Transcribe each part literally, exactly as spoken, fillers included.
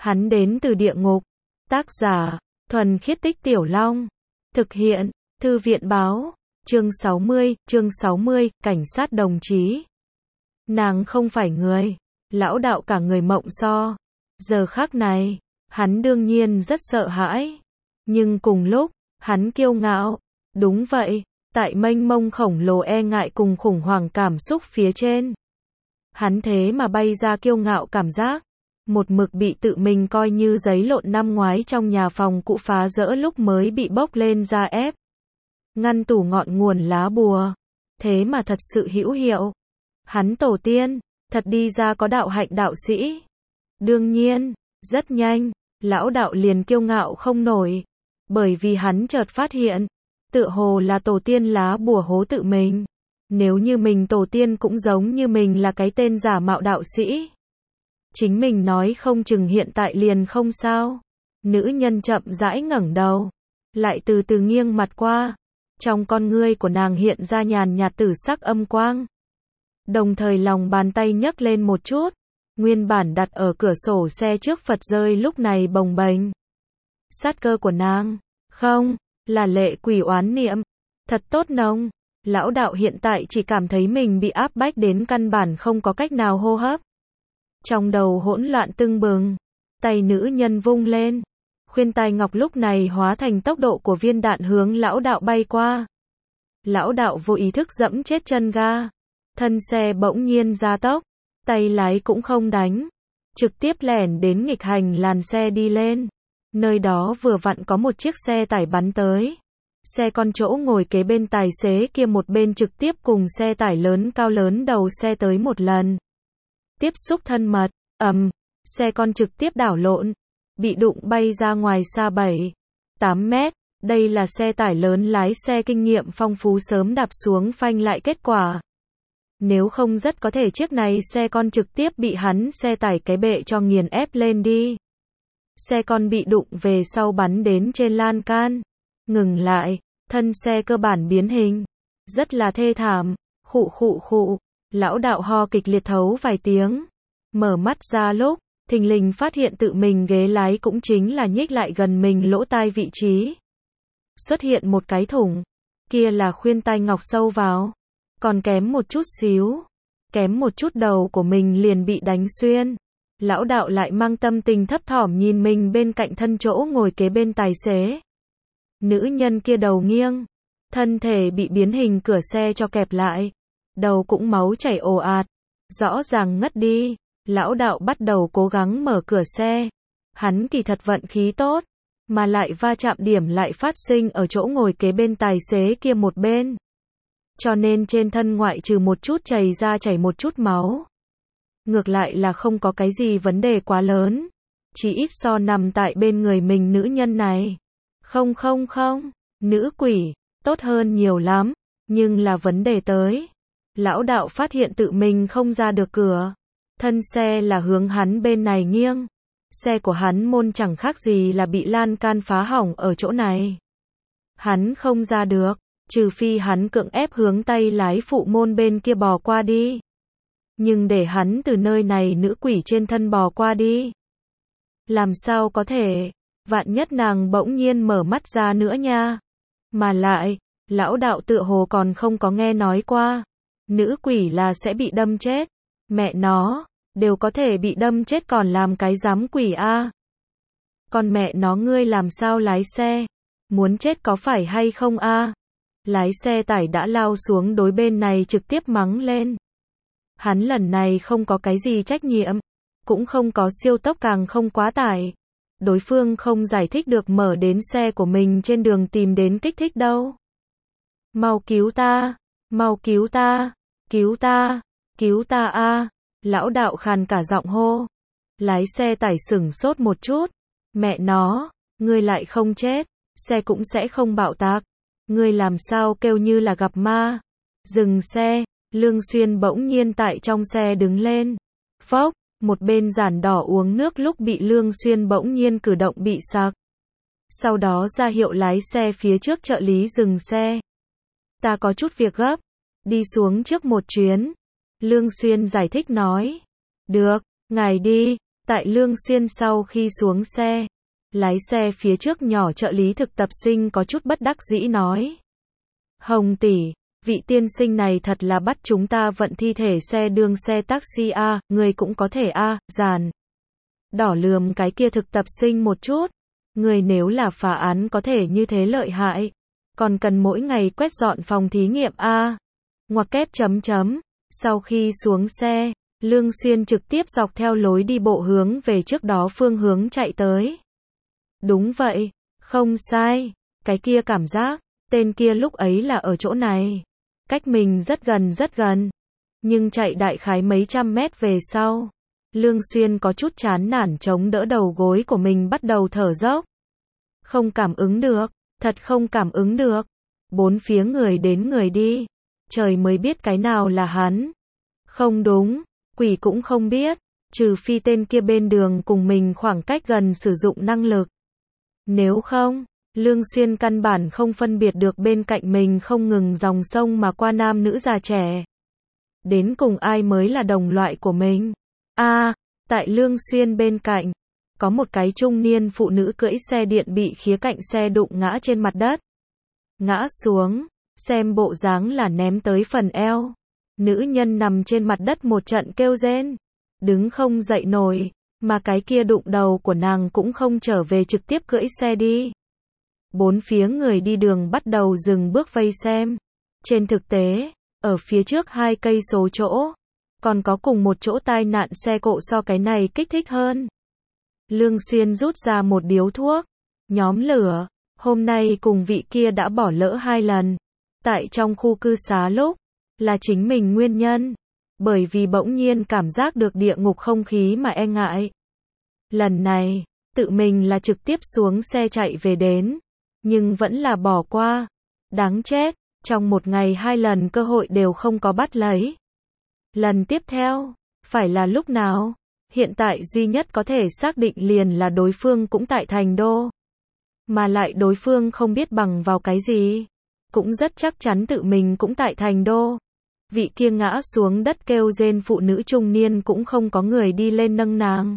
Hắn đến từ địa ngục. Tác giả, Thuần Khiết Tích Tiểu Long. Thực hiện, Thư viện báo. Chương sáu mươi, chương sáu mươi, cảnh sát đồng chí. Nàng không phải người. Lão đạo cả người mộng so. Giờ khắc này, hắn đương nhiên rất sợ hãi. Nhưng cùng lúc, hắn kiêu ngạo. Đúng vậy, tại mênh mông khổng lồ e ngại cùng khủng hoảng cảm xúc phía trên. Hắn thế mà bay ra kiêu ngạo cảm giác. Một mực bị tự mình coi như giấy lộn năm ngoái trong nhà phòng cũ phá rỡ lúc mới bị bốc lên ra ép. Ngăn tủ ngọn nguồn lá bùa. Thế mà thật sự hữu hiệu. Hắn tổ tiên, thật đi ra có đạo hạnh đạo sĩ. Đương nhiên, rất nhanh, lão đạo liền kiêu ngạo không nổi. Bởi vì hắn chợt phát hiện, tựa hồ là tổ tiên lá bùa hố tự mình. Nếu như mình tổ tiên cũng giống như mình là cái tên giả mạo đạo sĩ. Chính mình nói không chừng hiện tại liền không sao. Nữ nhân chậm rãi ngẩng đầu. Lại từ từ nghiêng mặt qua. Trong con ngươi của nàng hiện ra nhàn nhạt tử sắc âm quang. Đồng thời lòng bàn tay nhấc lên một chút. Nguyên bản đặt ở cửa sổ xe trước Phật rơi lúc này bồng bềnh. Sát cơ của nàng. Không, là lệ quỷ oán niệm. Thật tốt nông. Lão đạo hiện tại chỉ cảm thấy mình bị áp bách đến căn bản không có cách nào hô hấp. Trong đầu hỗn loạn tưng bừng. Tay nữ nhân vung lên. Khuyên tai ngọc lúc này hóa thành tốc độ của viên đạn hướng lão đạo bay qua. Lão đạo vô ý thức dẫm chết chân ga. Thân xe bỗng nhiên gia tốc. Tay lái cũng không đánh. Trực tiếp lẻn đến nghịch hành làn xe đi lên. Nơi đó vừa vặn có một chiếc xe tải bắn tới. Xe con chỗ ngồi kế bên tài xế kia một bên trực tiếp cùng xe tải lớn cao lớn đầu xe tới một lần. Tiếp xúc thân mật, ầm, xe con trực tiếp đảo lộn, bị đụng bay ra ngoài xa bảy, tám mét. Đây là xe tải lớn lái xe kinh nghiệm phong phú sớm đạp xuống phanh lại kết quả. Nếu không rất có thể chiếc này xe con trực tiếp bị hắn xe tải cái bệ cho nghiền ép lên đi. Xe con bị đụng về sau bắn đến trên lan can. Ngừng lại, thân xe cơ bản biến hình. Rất là thê thảm, khụ khụ khụ. Lão đạo ho kịch liệt thấu vài tiếng. Mở mắt ra lúc, thình lình phát hiện tự mình ghế lái cũng chính là nhích lại gần mình lỗ tai vị trí. Xuất hiện một cái thủng. Kia là khuyên tai ngọc sâu vào. Còn kém một chút xíu. Kém một chút đầu của mình liền bị đánh xuyên. Lão đạo lại mang tâm tình thấp thỏm nhìn mình bên cạnh thân chỗ ngồi kế bên tài xế. Nữ nhân kia đầu nghiêng. Thân thể bị biến hình cửa xe cho kẹp lại. Đầu cũng máu chảy ồ ạt. Rõ ràng ngất đi. Lão đạo bắt đầu cố gắng mở cửa xe. Hắn kỳ thật vận khí tốt. Mà lại va chạm điểm lại phát sinh ở chỗ ngồi kế bên tài xế kia một bên. Cho nên trên thân ngoại trừ một chút chảy ra chảy một chút máu. Ngược lại là không có cái gì vấn đề quá lớn. Chỉ ít so nằm tại bên người mình nữ nhân này. Không không không. Nữ quỷ. Tốt hơn nhiều lắm. Nhưng là vấn đề tới. Lão đạo phát hiện tự mình không ra được cửa. Thân xe là hướng hắn bên này nghiêng. Xe của hắn môn chẳng khác gì là bị lan can phá hỏng ở chỗ này. Hắn không ra được. Trừ phi hắn cưỡng ép hướng tay lái phụ môn bên kia bò qua đi. Nhưng để hắn từ nơi này nữ quỷ trên thân bò qua đi. Làm sao có thể. Vạn nhất nàng bỗng nhiên mở mắt ra nữa nha. Mà lại, lão đạo tựa hồ còn không có nghe nói qua. Nữ quỷ là sẽ bị đâm chết. Mẹ nó, đều có thể bị đâm chết còn làm cái giám quỷ a. À. Con mẹ nó ngươi làm sao lái xe? Muốn chết có phải hay không a? À? Lái xe tải đã lao xuống đối bên này trực tiếp mắng lên. Hắn lần này không có cái gì trách nhiệm. Cũng không có siêu tốc càng không quá tải. Đối phương không giải thích được mở đến xe của mình trên đường tìm đến kích thích đâu. Mau cứu ta, mau cứu ta, cứu ta, cứu ta a. Lão đạo khàn cả giọng hô. Lái xe tải sửng sốt một chút. Mẹ nó, ngươi lại không chết, xe cũng sẽ không bạo tạc. Ngươi làm sao kêu như là gặp ma. Dừng xe, Lương Xuyên bỗng nhiên tại trong xe đứng lên. Phốc, một bên giản đỏ uống nước lúc bị Lương Xuyên bỗng nhiên cử động bị sặc. Sau đó ra hiệu lái xe phía trước trợ lý dừng xe. Ta có chút việc gấp, đi xuống trước một chuyến. Lương Xuyên giải thích nói. Được, ngài đi, Tại Lương Xuyên sau khi xuống xe, lái xe phía trước nhỏ trợ lý thực tập sinh có chút bất đắc dĩ nói. Hồng tỷ, vị tiên sinh này thật là bắt chúng ta vận thi thể xe đương xe taxi a, người cũng có thể a, giàn. Đỏ lườm cái kia thực tập sinh một chút. Người nếu là phá án có thể như thế lợi hại, còn cần mỗi ngày quét dọn phòng thí nghiệm a. Ngoặc kép chấm chấm. Sau khi xuống xe, Lương Xuyên trực tiếp dọc theo lối đi bộ hướng về trước đó phương hướng chạy tới. Đúng vậy, không sai, cái kia cảm giác, tên kia lúc ấy là ở chỗ này. Cách mình rất gần rất gần. Nhưng chạy đại khái mấy trăm mét về sau, Lương Xuyên có chút chán nản chống đỡ đầu gối của mình bắt đầu thở dốc. Không cảm ứng được, thật không cảm ứng được. Bốn phía người đến người đi, trời mới biết cái nào là hắn. Không đúng, quỷ cũng không biết, trừ phi tên kia bên đường cùng mình khoảng cách gần sử dụng năng lực. Nếu không, Lương Xuyên căn bản không phân biệt được bên cạnh mình không ngừng dòng sông mà qua nam nữ già trẻ. Đến cùng ai mới là đồng loại của mình. A, à, tại Lương Xuyên bên cạnh, có một cái trung niên phụ nữ cưỡi xe điện bị khía cạnh xe đụng ngã trên mặt đất. Ngã xuống, xem bộ dáng là ném tới phần eo. Nữ nhân nằm trên mặt đất một trận kêu rên, đứng không dậy nổi, mà cái kia đụng đầu của nàng cũng không trở về trực tiếp cưỡi xe đi. Bốn phía người đi đường bắt đầu dừng bước vây xem. Trên thực tế, ở phía trước hai cây số chỗ, còn có cùng một chỗ tai nạn xe cộ so cái này kích thích hơn. Lương Xuyên rút ra một điếu thuốc, nhóm lửa, hôm nay cùng vị kia đã bỏ lỡ hai lần. Tại trong khu cư xá lúc, là chính mình nguyên nhân, bởi vì bỗng nhiên cảm giác được địa ngục không khí mà e ngại. Lần này, tự mình là trực tiếp xuống xe chạy về đến, nhưng vẫn là bỏ qua. Đáng chết, trong một ngày hai lần cơ hội đều không có bắt lấy. Lần tiếp theo, phải là lúc nào? Hiện tại duy nhất có thể xác định liền là đối phương cũng tại thành đô. Mà lại đối phương không biết bằng vào cái gì. Cũng rất chắc chắn tự mình cũng tại thành đô. Vị kia ngã xuống đất kêu rên phụ nữ trung niên cũng không có người đi lên nâng nàng.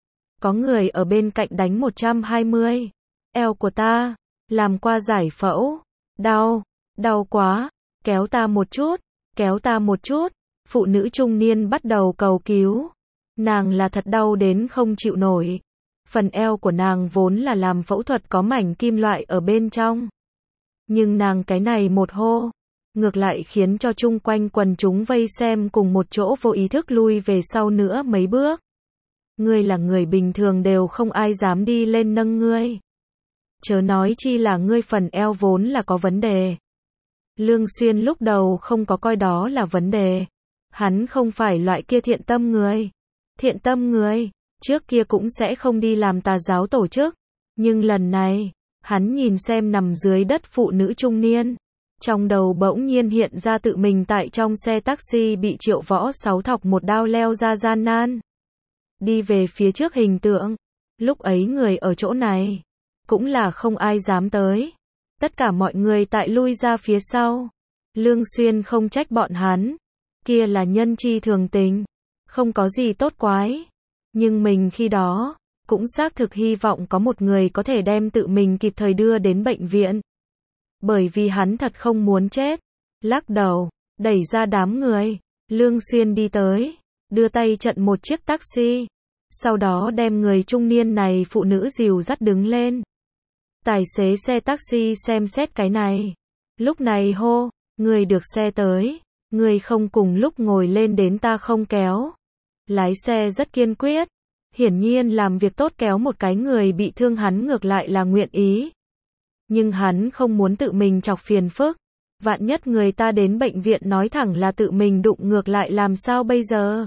Có người ở bên cạnh đánh một trăm hai mươi. Eo của ta, làm qua giải phẫu. Đau, đau quá, kéo ta một chút, kéo ta một chút. Phụ nữ trung niên bắt đầu cầu cứu. Nàng là thật đau đến không chịu nổi. Phần eo của nàng vốn là làm phẫu thuật có mảnh kim loại ở bên trong. Nhưng nàng cái này một hô, ngược lại khiến cho chung quanh quần chúng vây xem cùng một chỗ vô ý thức lui về sau nữa mấy bước. Ngươi là người bình thường đều không ai dám đi lên nâng ngươi. Chớ nói chi là ngươi phần eo vốn là có vấn đề. Lương Xuyên lúc đầu không có coi đó là vấn đề. Hắn không phải loại kia thiện tâm người. Thiện tâm người, trước kia cũng sẽ không đi làm tà giáo tổ chức. Nhưng lần này, hắn nhìn xem nằm dưới đất phụ nữ trung niên. Trong đầu bỗng nhiên hiện ra tự mình tại trong xe taxi bị Triệu Võ Sáu thọc một đao leo ra gian nan. Đi về phía trước hình tượng. Lúc ấy người ở chỗ này, cũng là không ai dám tới. Tất cả mọi người tại lui ra phía sau. Lương Xuyên không trách bọn hắn. Kia là nhân chi thường tình. Không có gì tốt quái. Nhưng mình khi đó, cũng xác thực hy vọng có một người có thể đem tự mình kịp thời đưa đến bệnh viện. Bởi vì hắn thật không muốn chết. Lắc đầu, đẩy ra đám người. Lương Xuyên đi tới, đưa tay chặn một chiếc taxi. Sau đó đem người trung niên này phụ nữ dìu dắt đứng lên. Tài xế xe taxi xem xét cái này. Lúc này hô, người được xe tới. Người không cùng lúc ngồi lên đến ta không kéo. Lái xe rất kiên quyết. Hiển nhiên làm việc tốt kéo một cái người bị thương hắn ngược lại là nguyện ý. Nhưng hắn không muốn tự mình chọc phiền phức. Vạn nhất người ta đến bệnh viện nói thẳng là tự mình đụng ngược lại làm sao bây giờ?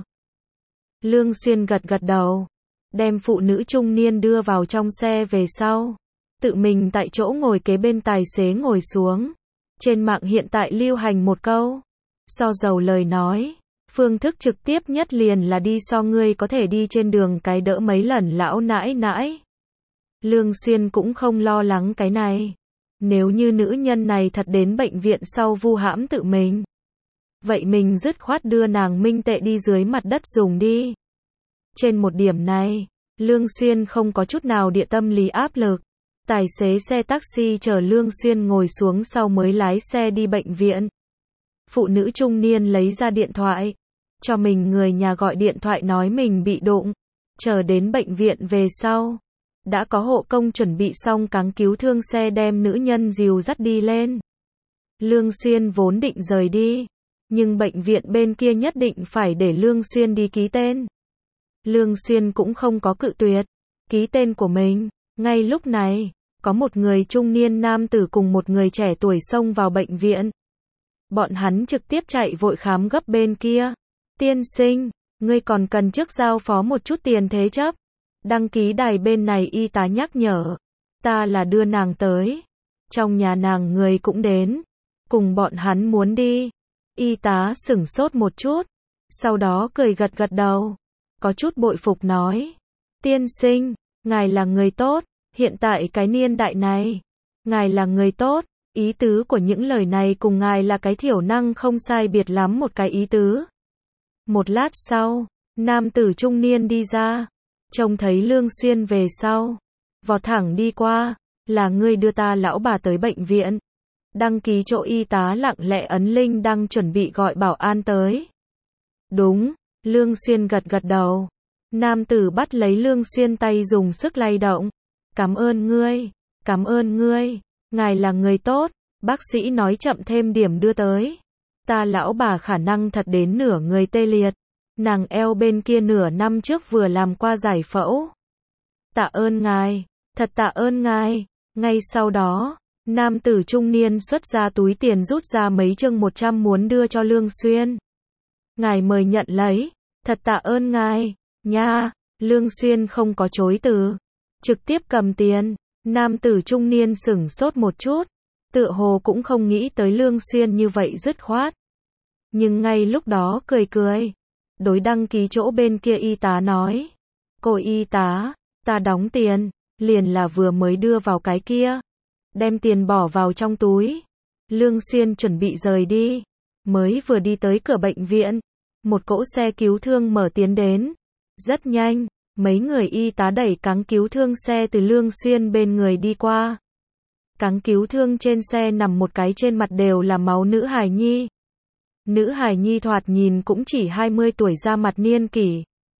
Lương Xuyên gật gật đầu. Đem phụ nữ trung niên đưa vào trong xe về sau. Tự mình tại chỗ ngồi kế bên tài xế ngồi xuống. Trên mạng hiện tại lưu hành một câu. So dầu lời nói. Phương thức trực tiếp nhất liền là đi so ngươi có thể đi trên đường cái đỡ mấy lần lão nãi nãi. Lương Xuyên cũng không lo lắng cái này. Nếu như nữ nhân này thật đến bệnh viện sau vu hãm tự mình. Vậy mình dứt khoát đưa nàng minh tệ đi dưới mặt đất dùng đi. Trên một điểm này, Lương Xuyên không có chút nào địa tâm lý áp lực. Tài xế xe taxi chở Lương Xuyên ngồi xuống sau mới lái xe đi bệnh viện. Phụ nữ trung niên lấy ra điện thoại, cho mình người nhà gọi điện thoại nói mình bị đụng. Chờ đến bệnh viện về sau, đã có hộ công chuẩn bị xong cáng cứu thương xe đem nữ nhân dìu dắt đi lên. Lương Xuyên vốn định rời đi, nhưng bệnh viện bên kia nhất định phải để Lương Xuyên đi ký tên. Lương Xuyên cũng không có cự tuyệt, ký tên của mình. Ngay lúc này, có một người trung niên nam tử cùng một người trẻ tuổi xông vào bệnh viện. Bọn hắn trực tiếp chạy vội khám gấp bên kia. Tiên sinh, ngươi còn cần trước giao phó một chút tiền thế chấp. Đăng ký đài bên này y tá nhắc nhở. Ta là đưa nàng tới. Trong nhà nàng người cũng đến. Cùng bọn hắn muốn đi. Y tá sửng sốt một chút. Sau đó cười gật gật đầu. Có chút bội phục nói. Tiên sinh, ngài là người tốt. Hiện tại cái niên đại này, ngài là người tốt. Ý tứ của những lời này cùng ngài là cái thiểu năng không sai biệt lắm một cái ý tứ. Một lát sau, nam tử trung niên đi ra, trông thấy Lương Xuyên về sau, vọt thẳng đi qua, là ngươi đưa ta lão bà tới bệnh viện. Đăng ký chỗ y tá lặng lẽ ấn linh đang chuẩn bị gọi bảo an tới. Đúng, Lương Xuyên gật gật đầu. Nam tử bắt lấy Lương Xuyên tay dùng sức lay động. Cảm ơn ngươi, cảm ơn ngươi, ngài là người tốt, bác sĩ nói chậm thêm điểm đưa tới. Ta lão bà khả năng thật đến nửa người tê liệt, nàng eo bên kia nửa năm trước vừa làm qua giải phẫu. Tạ ơn ngài, thật tạ ơn ngài. Ngay sau đó, nam tử trung niên xuất ra túi tiền rút ra mấy chương một trăm muốn đưa cho Lương Xuyên. Ngài mời nhận lấy, thật tạ ơn ngài, nha. Lương Xuyên không có chối từ, trực tiếp cầm tiền. Nam tử trung niên sửng sốt một chút, tựa hồ cũng không nghĩ tới Lương Xuyên như vậy dứt khoát. Nhưng ngay lúc đó cười cười, đối đăng ký chỗ bên kia y tá nói. Cô y tá, ta đóng tiền, liền là vừa mới đưa vào cái kia. Đem tiền bỏ vào trong túi. Lương Xuyên chuẩn bị rời đi, mới vừa đi tới cửa bệnh viện, một cỗ xe cứu thương mở tiến đến. Rất nhanh, mấy người y tá đẩy cáng cứu thương xe từ Lương Xuyên bên người đi qua. Cáng cứu thương trên xe nằm một cái trên mặt đều là máu nữ hài nhi. Nữ hài nhi thoạt nhìn cũng chỉ hai mươi tuổi ra mặt niên kỷ.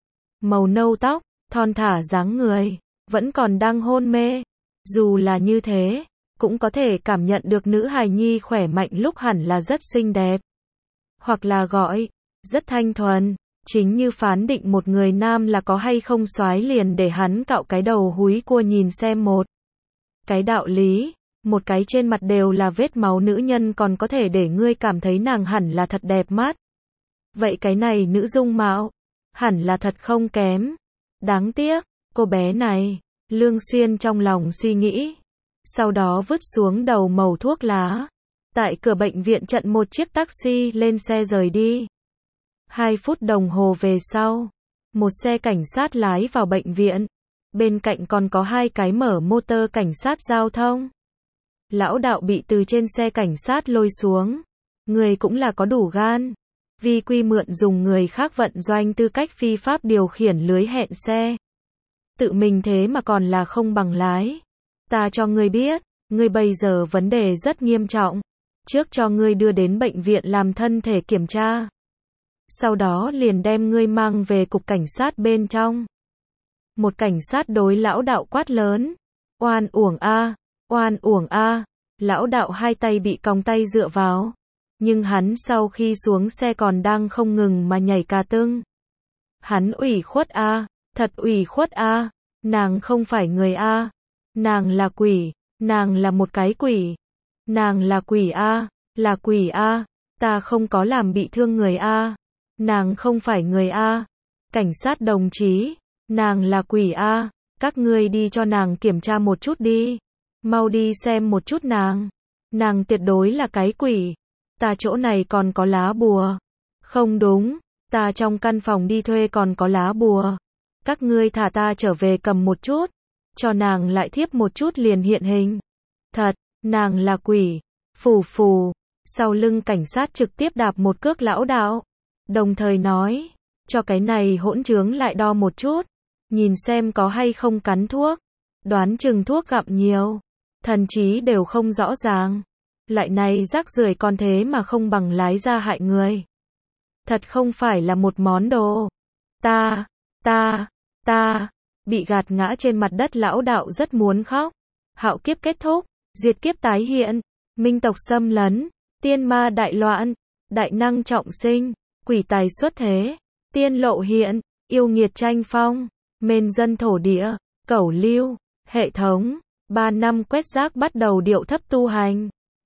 Màu nâu tóc, thon thả dáng người, vẫn còn đang hôn mê. Dù là như thế, cũng có thể cảm nhận được nữ hài nhi khỏe mạnh lúc hẳn là rất xinh đẹp. Hoặc là gọi, rất thanh thuần. Chính như phán định một người nam là có hay không soái liền để hắn cạo cái đầu húi cua nhìn xem một. Cái đạo lý, một cái trên mặt đều là vết máu nữ nhân còn có thể để ngươi cảm thấy nàng hẳn là thật đẹp mắt. Vậy cái này nữ dung mạo, hẳn là thật không kém. Đáng tiếc, cô bé này, Lương Xuyên trong lòng suy nghĩ. Sau đó vứt xuống đầu mẩu thuốc lá. Tại cửa bệnh viện chặn một chiếc taxi lên xe rời đi. Hai phút đồng hồ về sau, một xe cảnh sát lái vào bệnh viện. Bên cạnh còn có hai cái mở motor cảnh sát giao thông. Lão đạo bị từ trên xe cảnh sát lôi xuống. Người cũng là có đủ gan. Vi quy mượn dùng người khác vận doanh tư cách phi pháp điều khiển lưới hẹn xe. Tự mình thế mà còn là không bằng lái. Ta cho ngươi biết, ngươi bây giờ vấn đề rất nghiêm trọng. Trước cho ngươi đưa đến bệnh viện làm thân thể kiểm tra. Sau đó liền đem ngươi mang về cục cảnh sát bên trong. Một cảnh sát đối lão đạo quát lớn. Oan uổng a, oan uổng a. Lão đạo hai tay bị còng tay dựa vào. Nhưng hắn sau khi xuống xe còn đang không ngừng mà nhảy cà tưng. Hắn ủy khuất a, thật ủy khuất a. Nàng không phải người a. Nàng là quỷ, nàng là một cái quỷ. Nàng là quỷ a, là quỷ a. Ta không có làm bị thương người a. Nàng không phải người a. Cảnh sát đồng chí, nàng là quỷ a. Các ngươi đi cho nàng kiểm tra một chút đi. Mau đi xem một chút nàng. Nàng tuyệt đối là cái quỷ. Ta chỗ này còn có lá bùa. Không đúng, ta trong căn phòng đi thuê còn có lá bùa. Các ngươi thả ta trở về cầm một chút. Cho nàng lại thiếp một chút liền hiện hình. Thật, nàng là quỷ. Phù phù. Sau lưng cảnh sát trực tiếp đạp một cước lão đạo. Đồng thời nói, cho cái này hỗn trướng lại đo một chút. nhìn xem có hay không cắn thuốc, đoán chừng thuốc gặm nhiều, thần trí đều không rõ ràng. Lại này rác rưởi con thế mà không bằng lái ra hại người. Thật không phải là một món đồ. Ta, ta, ta, bị gạt ngã trên mặt đất lão đạo rất muốn khóc. Hạo kiếp kết thúc, diệt kiếp tái hiện, minh tộc xâm lấn, tiên ma đại loạn, đại năng trọng sinh, quỷ tài xuất thế, tiên lộ hiện, yêu nghiệt tranh phong, mền dân thổ địa, cẩu lưu, hệ thống, ba năm quét rác bắt đầu điệu thấp tu hành.